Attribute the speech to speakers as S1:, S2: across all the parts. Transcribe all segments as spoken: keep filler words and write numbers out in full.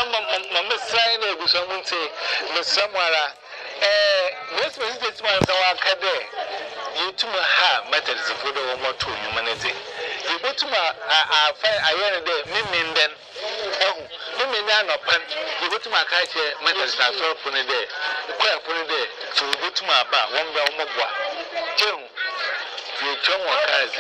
S1: mama srai na eguso munte mesamwara eh most message man so akade yetuma ha matters for the moto humanity yebotuma afa ayere de miminden ehu miminya no pan yebotuma ka che matters na so fune de kwa fune de so yebotuma ba won ba omogwa chehu ye chonwa kazi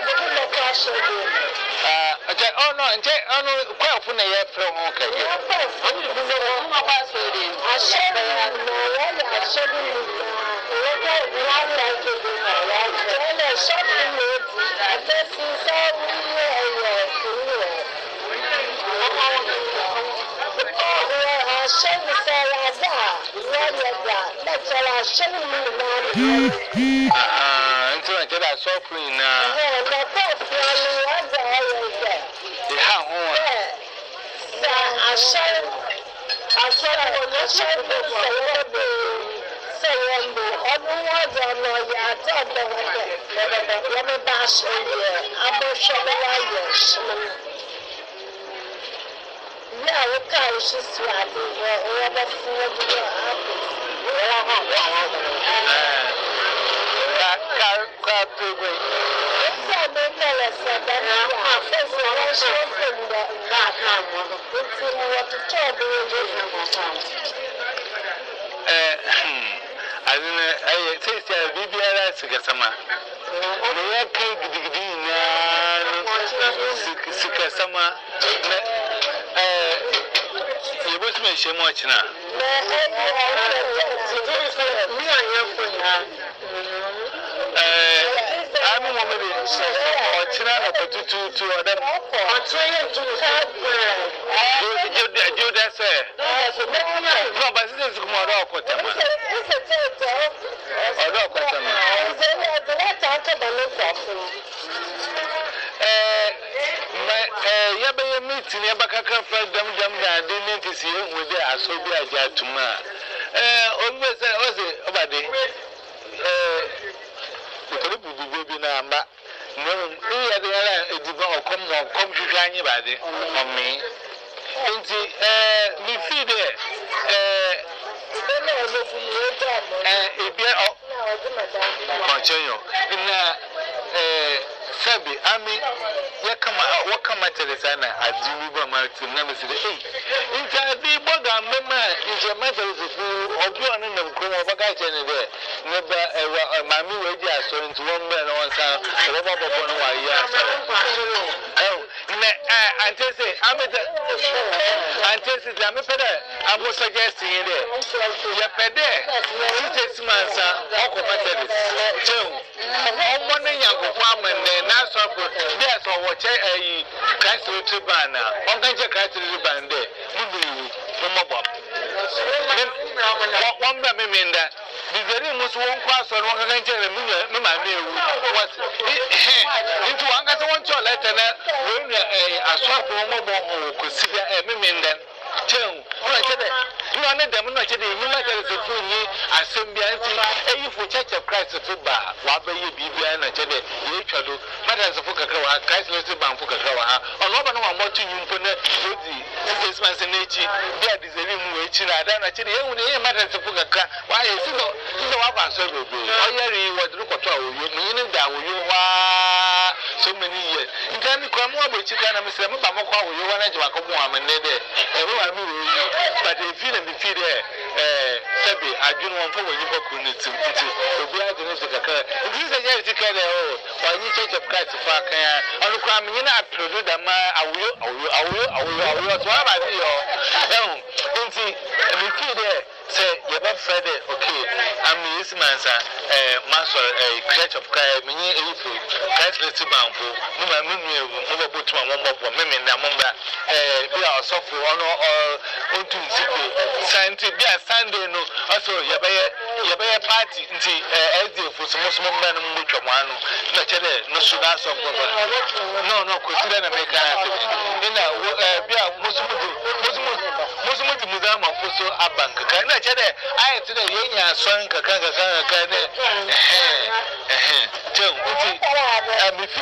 S1: ah okay oh no nje ono kwa fune ye fre ho ka je oni bu no ma kwa so de ashebe no wala ashebe ni loka wala ke de na wala shopping road this is all we are ashebe salada wala da na chala ashebe ni na ah nti na jeda suffering na eh na kwa fune wala ya ha ho sa ashebe ashebe no ashebe salada sayendo onu waza no ya tada wada ya me bash ye abo shobela yes ya o ka o shi swadi o o ba fuwa du apo ya ha wa wa eh ka ka ka pebe sa me mele sa da na ha fe so wa so funda ka ka mo nti mo wa to chobe ye mo sa eh azina ay sai sai bibiara suka sama ne ya kai gidigidi na suka sama eh yebo su me shemo china eh ami mo mebe o china na potutu tu odam o china tu ha jo jo jo da se no ba se se kuma ro ko tema odo ko tema eh ma eh ya be meeting ya bakaka fa dam dam da de ne ti si ehu de aso bi aja tuma eh obi se o se obade eh ko bu bu bi na amba no ya de ala ediba okom okom hwehwa anyi bade omi nti eh mi fi de eh eh ebia o koncheyo na eh sabi ami yakama wakama telesana ajibu ba martin na mesede eh nta bi boga mema nje materefu obi onu na nkomo baga chene de ne ba mami weji aso nti won be na won sa wo ba bobo no wa ya eh ne antese amete antese da me pede amo suggest yin de ya pede six months oko materes chew omo ne yankofo amane na so there so watch eh Christ to bana on kan je Christ to ban de bubu mo mo one ba me minda bizeri musu won kwa so won kan je me me ma me ewu what into one ka so won cho letter na we aswapo mo mo ko sibia eh me minda chen ona chede no na dem no chede ni ma chede so funyi asembia nti eyi fo church of Christ to ba wa ba ye bibia na chede ye twado mata so fo kakra wa Christ to ba fo kakra wa ha ono ba no wa motu nyumpo na odi Christmas na echi bia dizeli mu echi na ada na chede ehu ne ye mata so fo kakra wa ye si no si wa ba so bebe oyeri wodru koto awoyo mu ni da awoyo wa so many years ntan ko mu abochi kana misere mu ba mokwa awoyo wa na je wa ko mu amene de but if you me feel eh sabi adwun won fo wani ko kuniti nti obi adwun se kakara nti se je ti kare o wani church of Christ fa kan onu kwa me na aprodu da ma awoyo awoyo awoyo awoyo awoyo so aba bi yo eh nti me feel there say ye ba Friday okay am yes mansa eh maso eh church of Christ me ni eyifu Christ let banfo mu ma me nu mu ba botuma mo mo me me na mo ba eh bi a osofo ono ontu nsipe santi bi a Sunday no also ye be ye be party nti eh S D F so mo so mo na mo twam anu na chede no so da so ko no no ko tire na me kan ina eh bi a mo so mo mo so mo so mo ti mu da ma fo so abank kan na chede ai tire ye nya son ka kan ka kan ka ne eh eh eh